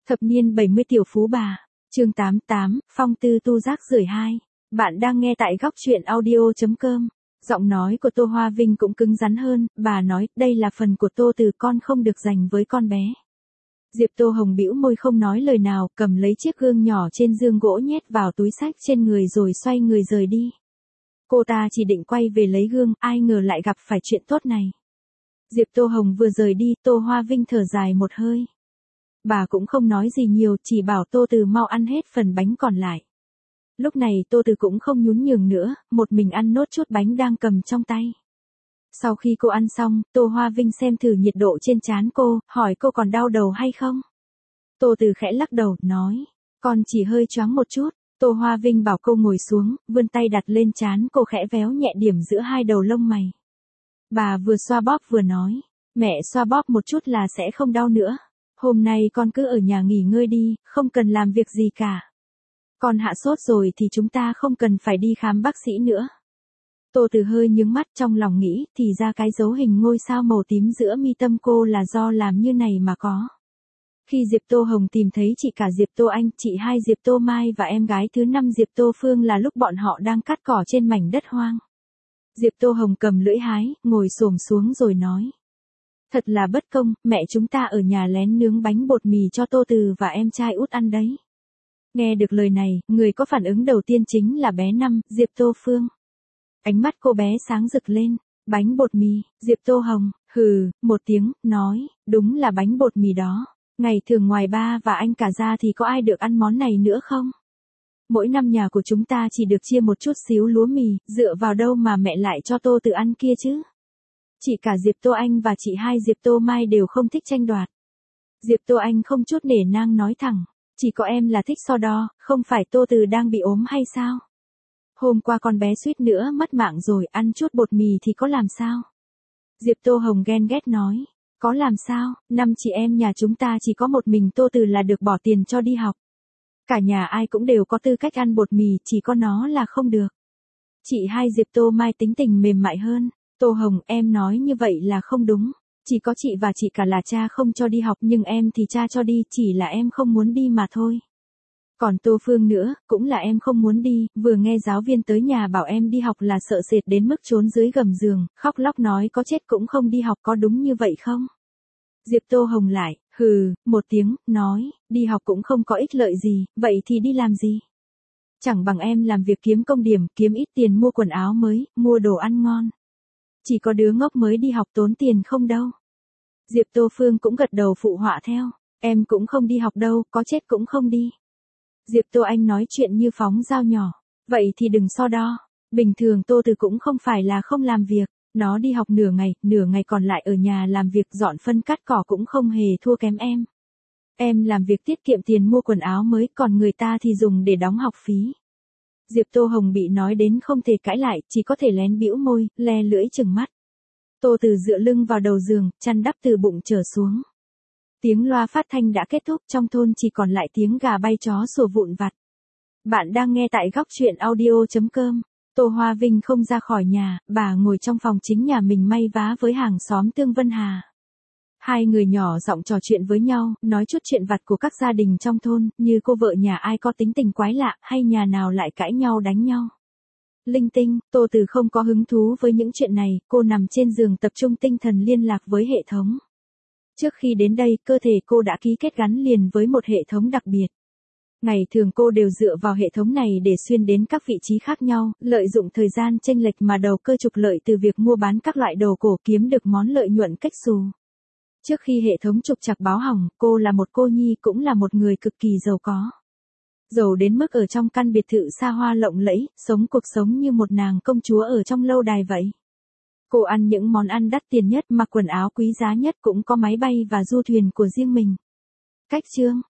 Thập niên 70 tiểu phú bà. Chương 88, phong tư tu rác rưởi 2. Bạn đang nghe tại góc truyện audio.com. Giọng nói của Tô Hoa Vinh cũng cứng rắn hơn, bà nói, đây là phần của Tô Từ, con không được dành với con bé. Diệp Tô Hồng bĩu môi không nói lời nào, cầm lấy chiếc gương nhỏ trên giường gỗ nhét vào túi xách trên người rồi xoay người rời đi. Cô ta chỉ định quay về lấy gương, ai ngờ lại gặp phải chuyện tốt này. Diệp Tô Hồng vừa rời đi, Tô Hoa Vinh thở dài một hơi. Bà cũng không nói gì nhiều, chỉ bảo Tô Từ mau ăn hết phần bánh còn lại. Lúc này Tô Từ cũng không nhún nhường nữa, một mình ăn nốt chút bánh đang cầm trong tay. Sau khi cô ăn xong, Tô Hoa Vinh xem thử nhiệt độ trên trán cô, hỏi cô còn đau đầu hay không. Tô Từ khẽ lắc đầu, nói, con chỉ hơi choáng một chút. Tô Hoa Vinh bảo cô ngồi xuống, vươn tay đặt lên trán cô, khẽ véo nhẹ điểm giữa hai đầu lông mày. Bà vừa xoa bóp vừa nói, mẹ xoa bóp một chút là sẽ không đau nữa. Hôm nay con cứ ở nhà nghỉ ngơi đi, không cần làm việc gì cả. Con hạ sốt rồi thì chúng ta không cần phải đi khám bác sĩ nữa. Tô Từ hơi nhướng mắt, trong lòng nghĩ, thì ra cái dấu hình ngôi sao màu tím giữa mi tâm cô là do làm như này mà có. Khi Diệp Tô Hồng tìm thấy chị cả Diệp Tô Anh, chị hai Diệp Tô Mai và em gái thứ 5 Diệp Tô Phương là lúc bọn họ đang cắt cỏ trên mảnh đất hoang. Diệp Tô Hồng cầm lưỡi hái, ngồi xổm xuống rồi nói. Thật là bất công, mẹ chúng ta ở nhà lén nướng bánh bột mì cho Tô Từ và em trai út ăn đấy. Nghe được lời này, người có phản ứng đầu tiên chính là bé 5, Diệp Tô Phương. Ánh mắt cô bé sáng rực lên, bánh bột mì, Diệp Tô Hồng, hừ, một tiếng, nói, đúng là bánh bột mì đó. Ngày thường ngoài ba và anh cả ra thì có ai được ăn món này nữa không? Mỗi năm nhà của chúng ta chỉ được chia một chút xíu lúa mì, dựa vào đâu mà mẹ lại cho Tô Từ ăn kia chứ? Chị cả Diệp Tô Anh và chị hai Diệp Tô Mai đều không thích tranh đoạt. Diệp Tô Anh không chút nể nang nói thẳng, chỉ có em là thích so đo, không phải Tô Từ đang bị ốm hay sao? Hôm qua con bé suýt nữa mất mạng rồi, ăn chút bột mì thì có làm sao? Diệp Tô Hồng ghen ghét nói, có làm sao, 5 chị em nhà chúng ta chỉ có một mình Tô Từ là được bỏ tiền cho đi học. Cả nhà ai cũng đều có tư cách ăn bột mì, chỉ có nó là không được. Chị hai Diệp Tô Mai tính tình mềm mại hơn. Tô Hồng, em nói như vậy là không đúng. Chỉ có chị và chị cả là cha không cho đi học, nhưng em thì cha cho đi, chỉ là em không muốn đi mà thôi. Còn Tô Phương nữa, cũng là em không muốn đi, vừa nghe giáo viên tới nhà bảo em đi học là sợ sệt đến mức trốn dưới gầm giường, khóc lóc nói có chết cũng không đi học, có đúng như vậy không? Diệp Tô Hồng lại, hừ, một tiếng, nói, đi học cũng không có ích lợi gì, vậy thì đi làm gì? Chẳng bằng em làm việc kiếm công điểm, kiếm ít tiền mua quần áo mới, mua đồ ăn ngon. Chỉ có đứa ngốc mới đi học tốn tiền không đâu. Diệp Tô Phương cũng gật đầu phụ họa theo, em cũng không đi học đâu, có chết cũng không đi. Diệp Tô Anh nói chuyện như phóng dao nhỏ, vậy thì đừng so đo, bình thường Tô Từ cũng không phải là không làm việc, nó đi học nửa ngày còn lại ở nhà làm việc dọn phân cắt cỏ cũng không hề thua kém em. Em làm việc tiết kiệm tiền mua quần áo mới, còn người ta thì dùng để đóng học phí. Diệp Tô Hồng bị nói đến không thể cãi lại, chỉ có thể lén bĩu môi, le lưỡi trừng mắt. Tô Từ dựa lưng vào đầu giường, chăn đắp từ bụng trở xuống. Tiếng loa phát thanh đã kết thúc, trong thôn chỉ còn lại tiếng gà bay chó sủa vụn vặt. Bạn đang nghe tại góc truyện audio.com. Tô Hoa Vinh không ra khỏi nhà, bà ngồi trong phòng chính nhà mình may vá với hàng xóm Tương Vân Hà. Hai người nhỏ giọng trò chuyện với nhau, nói chút chuyện vặt của các gia đình trong thôn, như cô vợ nhà ai có tính tình quái lạ, hay nhà nào lại cãi nhau đánh nhau. Linh tinh, Tô Từ không có hứng thú với những chuyện này, cô nằm trên giường tập trung tinh thần liên lạc với hệ thống. Trước khi đến đây, cơ thể cô đã ký kết gắn liền với một hệ thống đặc biệt. Ngày thường cô đều dựa vào hệ thống này để xuyên đến các vị trí khác nhau, lợi dụng thời gian chênh lệch mà đầu cơ trục lợi từ việc mua bán các loại đồ cổ, kiếm được món lợi nhuận cách xù. Trước khi hệ thống trục trặc báo hỏng, cô là một cô nhi, cũng là một người cực kỳ giàu có. Giàu đến mức ở trong căn biệt thự xa hoa lộng lẫy, sống cuộc sống như một nàng công chúa ở trong lâu đài vậy. Cô ăn những món ăn đắt tiền nhất, mặc quần áo quý giá nhất, cũng có máy bay và du thuyền của riêng mình. Cách chương,